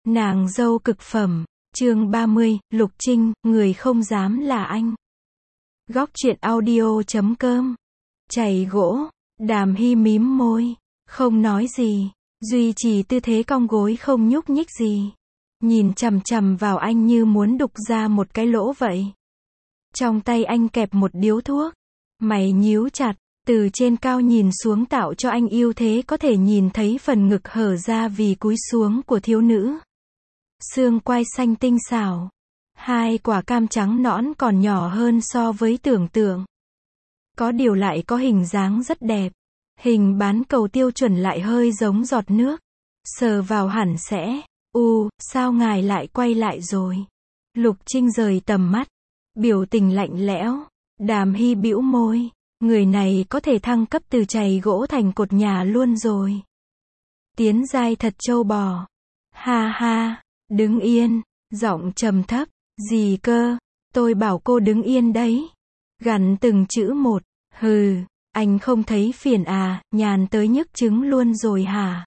Nàng dâu cực phẩm, chương 30, Lục Trinh, người không dám là anh. Góc truyện audio.com. Chày gỗ, Đàm Hy mím môi, không nói gì, duy trì tư thế cong gối không nhúc nhích gì. Nhìn chằm chằm vào anh như muốn đục ra một cái lỗ vậy. Trong tay anh kẹp một điếu thuốc, mày nhíu chặt, từ trên cao nhìn xuống tạo cho anh ưu thế có thể nhìn thấy phần ngực hở ra vì cúi xuống của thiếu nữ. Xương quai xanh tinh xảo, hai quả cam trắng nõn còn nhỏ hơn so với tưởng tượng. Có điều lại có hình dáng rất đẹp, hình bán cầu tiêu chuẩn lại hơi giống giọt nước. Sờ vào hẳn sẽ, sao ngài lại quay lại rồi? Lục Trinh rời tầm mắt, biểu tình lạnh lẽo. Đàm Hy bĩu môi, người này có thể thăng cấp từ chày gỗ thành cột nhà luôn rồi. Tiến giai thật trâu bò. Ha ha, đứng yên, giọng trầm thấp, gì cơ, tôi bảo cô đứng yên đấy. Gằn từng chữ một, hừ, anh không thấy phiền à, nhàn tới nhức trứng luôn rồi hả?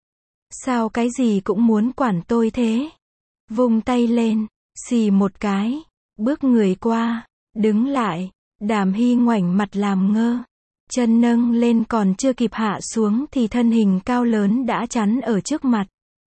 Sao cái gì cũng muốn quản tôi thế? Vung tay lên, xì một cái, bước người qua, đứng lại. Đàm Hy ngoảnh mặt làm ngơ, chân nâng lên còn chưa kịp hạ xuống thì thân hình cao lớn đã chắn ở trước mặt.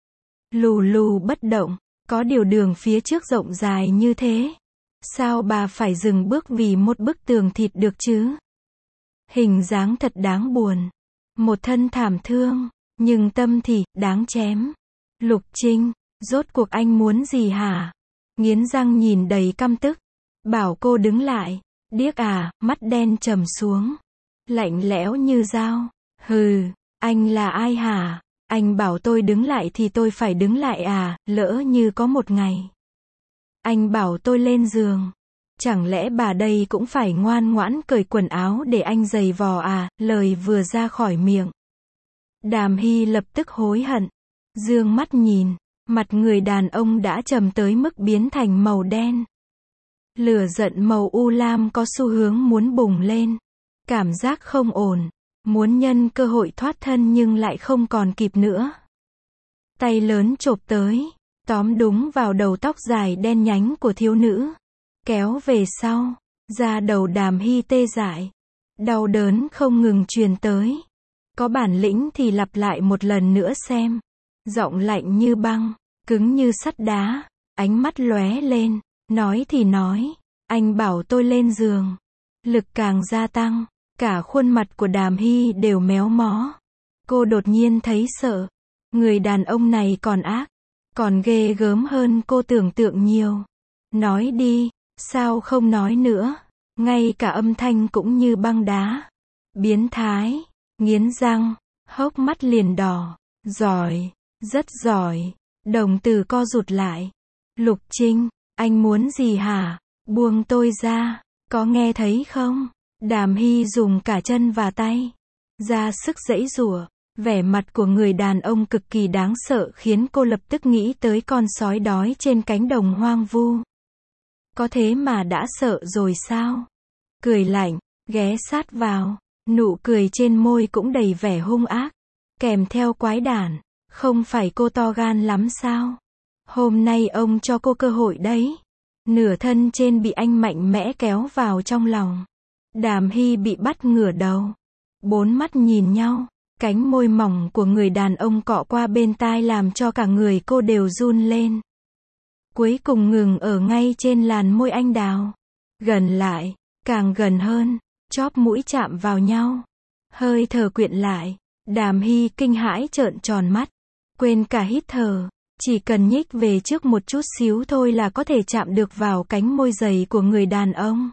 Lù lù bất động, có điều đường phía trước rộng dài như thế. Sao bà phải dừng bước vì một bức tường thịt được chứ? Hình dáng thật đáng buồn. Một thân thảm thương, nhưng tâm thì đáng chém. Lục Trinh, rốt cuộc anh muốn gì hả? Nghiến răng nhìn đầy căm tức. Bảo cô đứng lại. Điếc à, mắt đen trầm xuống. Lạnh lẽo như dao. Hừ, anh là ai hả? Anh bảo tôi đứng lại thì tôi phải đứng lại à, lỡ như có một ngày. Anh bảo tôi lên giường. Chẳng lẽ bà đây cũng phải ngoan ngoãn cởi quần áo để anh giày vò à, lời vừa ra khỏi miệng. Đàm Hy lập tức hối hận. Dương mắt nhìn, mặt người đàn ông đã trầm tới mức biến thành màu đen. Lửa giận màu u lam có xu hướng muốn bùng lên. Cảm giác không ổn. Muốn nhân cơ hội thoát thân nhưng lại không còn kịp nữa. Tay lớn chộp tới, tóm đúng vào đầu tóc dài đen nhánh của thiếu nữ. Kéo về sau, da đầu Đàm Hy tê dại. Đau đớn không ngừng truyền tới. Có bản lĩnh thì lặp lại một lần nữa xem. Giọng lạnh như băng, cứng như sắt đá, ánh mắt lóe lên. Nói thì nói, anh bảo tôi lên giường. Lực càng gia tăng, cả khuôn mặt của Đàm Hy đều méo mó. Cô đột nhiên thấy sợ. Người đàn ông này còn ác, còn ghê gớm hơn cô tưởng tượng nhiều. Nói đi, sao không nói nữa? Ngay cả âm thanh cũng như băng đá. Biến thái, nghiến răng, hốc mắt liền đỏ. Giỏi, rất giỏi. Đồng tử co rụt lại. Lục Trinh, anh muốn gì hả? Buông tôi ra, có nghe thấy không? Đàm Hy dùng cả chân và tay, ra sức giãy giụa. Vẻ mặt của người đàn ông cực kỳ đáng sợ khiến cô lập tức nghĩ tới con sói đói trên cánh đồng hoang vu. Có thế mà đã sợ rồi sao? Cười lạnh, ghé sát vào, nụ cười trên môi cũng đầy vẻ hung ác, kèm theo quái đản. Không phải cô to gan lắm sao? Hôm nay ông cho cô cơ hội đấy. Nửa thân trên bị anh mạnh mẽ kéo vào trong lòng. Đàm Hy bị bắt ngửa đầu. Bốn mắt nhìn nhau. Cánh môi mỏng của người đàn ông cọ qua bên tai làm cho cả người cô đều run lên. Cuối cùng ngừng ở ngay trên làn môi anh đào. Gần lại, càng gần hơn, chóp mũi chạm vào nhau. Hơi thở quyện lại. Đàm Hy kinh hãi trợn tròn mắt. Quên cả hít thở. Chỉ cần nhích về trước một chút xíu thôi là có thể chạm được vào cánh môi dày của người đàn ông.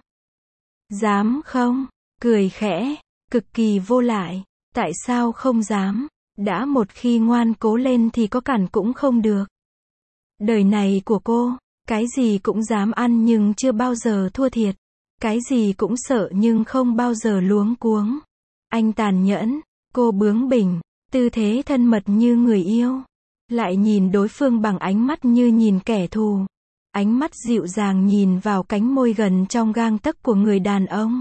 Dám không? Cười khẽ, cực kỳ vô lại. Tại sao không dám? Đã một khi ngoan cố lên thì có cản cũng không được. Đời này của cô, cái gì cũng dám ăn nhưng chưa bao giờ thua thiệt. Cái gì cũng sợ nhưng không bao giờ luống cuống. Anh tàn nhẫn, cô bướng bỉnh, tư thế thân mật như người yêu. Lại nhìn đối phương bằng ánh mắt như nhìn kẻ thù. Ánh mắt dịu dàng nhìn vào cánh môi gần trong gang tấc của người đàn ông.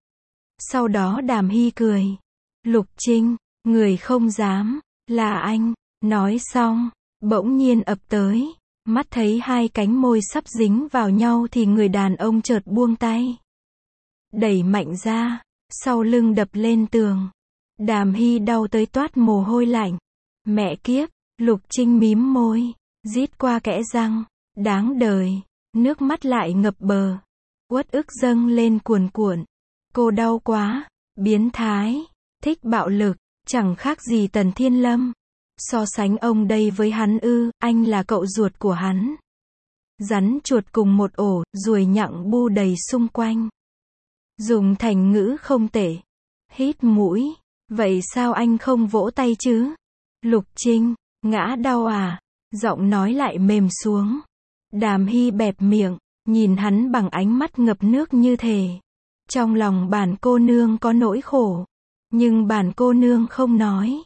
Sau đó Đàm Hy cười. Lục Trinh, người không dám, là anh. Nói xong, bỗng nhiên ập tới. Mắt thấy hai cánh môi sắp dính vào nhau thì người đàn ông chợt buông tay. Đẩy mạnh ra, sau lưng đập lên tường. Đàm Hy đau tới toát mồ hôi lạnh. Mẹ kiếp, Lục Trinh mím môi, rít qua kẽ răng. Đáng đời, nước mắt lại ngập bờ. Uất ức dâng lên cuồn cuộn. Cô đau quá, biến thái, thích bạo lực, chẳng khác gì Tần Thiên Lâm. So sánh ông đây với hắn ư, anh là cậu ruột của hắn. Rắn chuột cùng một ổ, ruồi nhặng bu đầy xung quanh. Dùng thành ngữ không tệ. Hít mũi, vậy sao anh không vỗ tay chứ? Lục Trinh, ngã đau à? Giọng nói lại mềm xuống. Đàm Hy bẹp miệng, nhìn hắn bằng ánh mắt ngập nước như thề. Trong lòng bản cô nương có nỗi khổ, nhưng bản cô nương không nói.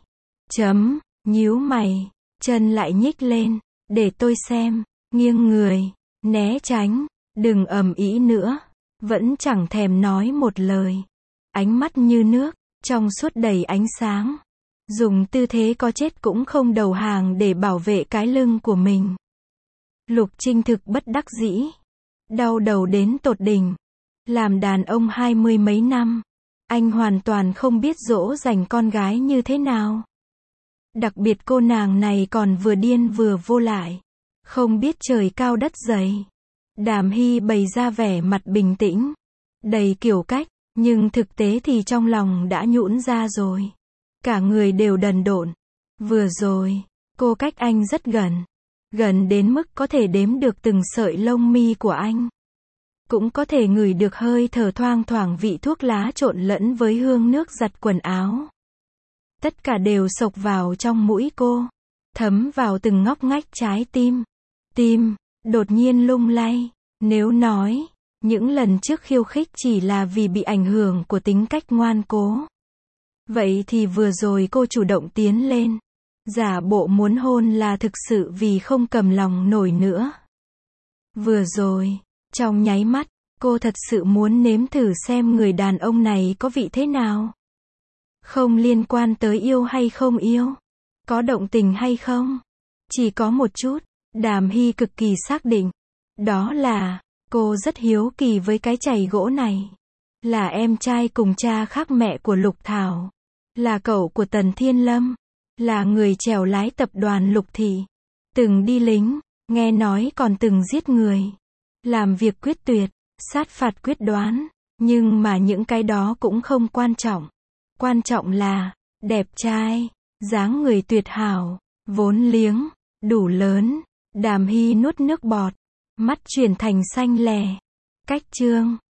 Nhíu mày, chân lại nhích lên, để tôi xem, nghiêng người, né tránh, đừng ầm ĩ nữa. Vẫn chẳng thèm nói một lời. Ánh mắt như nước, trong suốt đầy ánh sáng. Dùng tư thế có chết cũng không đầu hàng để bảo vệ cái lưng của mình. Lục Trinh thực bất đắc dĩ. Đau đầu đến tột đỉnh. Làm đàn ông 20 mấy năm, anh hoàn toàn không biết dỗ dành con gái như thế nào. Đặc biệt cô nàng này còn vừa điên vừa vô lại. Không biết trời cao đất dày. Đàm Hy bày ra vẻ mặt bình tĩnh, đầy kiểu cách, nhưng thực tế thì trong lòng đã nhũn ra rồi. Cả người đều đần độn. Vừa rồi, cô cách anh rất gần. Gần đến mức có thể đếm được từng sợi lông mi của anh. Cũng có thể ngửi được hơi thở thoang thoảng vị thuốc lá trộn lẫn với hương nước giặt quần áo. Tất cả đều xộc vào trong mũi cô, thấm vào từng ngóc ngách trái tim. Tim đột nhiên lung lay. Nếu nói, những lần trước khiêu khích chỉ là vì bị ảnh hưởng của tính cách ngoan cố, vậy thì vừa rồi cô chủ động tiến lên, giả bộ muốn hôn là thực sự vì không cầm lòng nổi nữa. Vừa rồi, trong nháy mắt, cô thật sự muốn nếm thử xem người đàn ông này có vị thế nào. Không liên quan tới yêu hay không yêu, có động tình hay không, chỉ có một chút. Đàm Hy cực kỳ xác định. Đó là, cô rất hiếu kỳ với cái chày gỗ này. Là em trai cùng cha khác mẹ của Lục Thảo. Là cậu của Tần Thiên Lâm. Là người chèo lái tập đoàn Lục Thị. Từng đi lính, nghe nói còn từng giết người. Làm việc quyết tuyệt, sát phạt quyết đoán. Nhưng mà những cái đó cũng không quan trọng. Quan trọng là, đẹp trai, dáng người tuyệt hảo, vốn liếng, đủ lớn. Đàm Hy nuốt nước bọt, mắt chuyển thành xanh lè. Cách chương